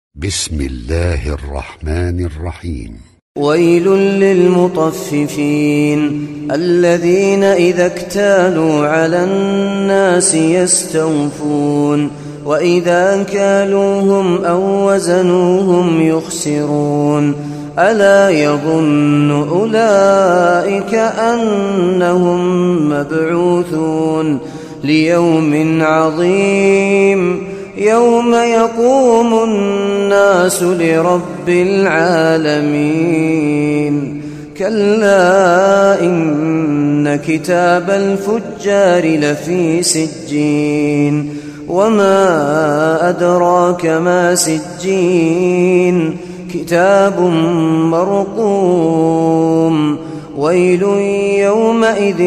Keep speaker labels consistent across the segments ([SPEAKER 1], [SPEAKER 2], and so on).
[SPEAKER 1] بسم الله الرحمن الرحيم.
[SPEAKER 2] ويل للمطففين الذين إذا اكتالوا على الناس يستوفون وإذا كالوهم أو وزنوهم يخسرون ألا يظن أولئك أنهم مبعوثون ليوم عظيم يوم يقوم الناس لرب العالمين كلا إن كتاب الفجار لفي سجين وما أدراك ما سجين كتاب مرقوم ويل يومئذ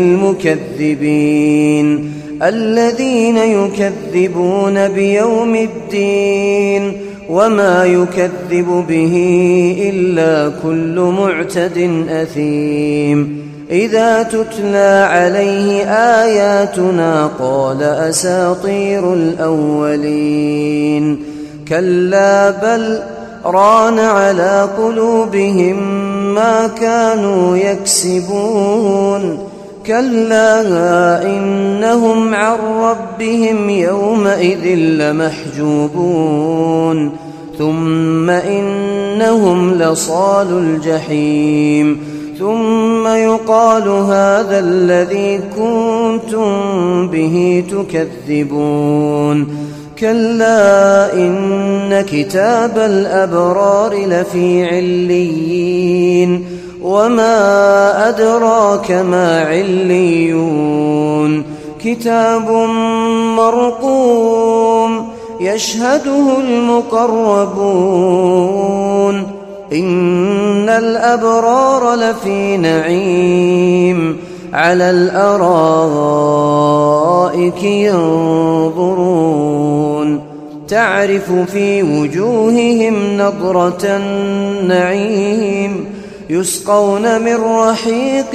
[SPEAKER 2] للمكذبين الذين يكذبون بيوم الدين وما يكذب به إلا كل معتد أثيم إذا تتلى عليه آياتنا قال أساطير الأولين كلا بل ران على قلوبهم ما كانوا يكسبون كلا إنهم عن ربهم يومئذ لمحجوبون ثم إنهم لصال الجحيم ثم يقال هذا الذي كنتم به تكذبون كلا إن كتاب الأبرار لفي عليين وما أدراك ما عليون كتاب مرقوم يشهده المقربون إن الأبرار لفي نعيم على الأرائك ينظرون تعرف في وجوههم نضرة النعيم يسقون من رحيق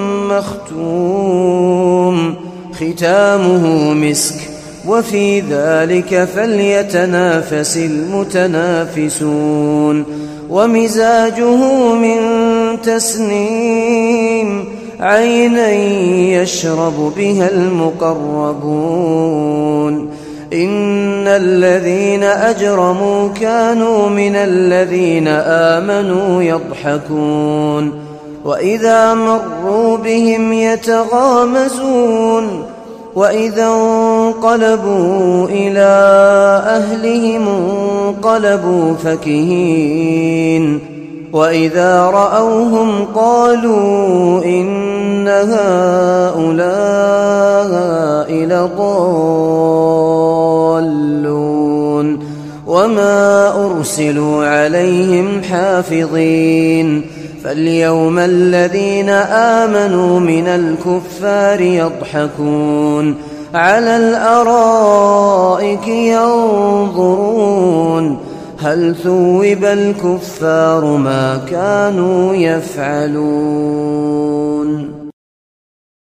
[SPEAKER 2] مختوم ختامه مسك وفي ذلك فليتنافس المتنافسون ومزاجه من تسنيم عينا يشرب بها المقربون إن الذين أجرموا كانوا من الذين آمنوا يضحكون وإذا مروا بهم يتغامزون وإذا انقلبوا إلى أهلهم انقلبوا فكهين وإذا رأوهم قالوا إن هؤلاء لضالون وما أرسلوا عليهم حافظين فاليوم الذين آمنوا من الكفار يضحكون على الأرائك ينظرون هل ثوب الكفار ما كانوا يفعلون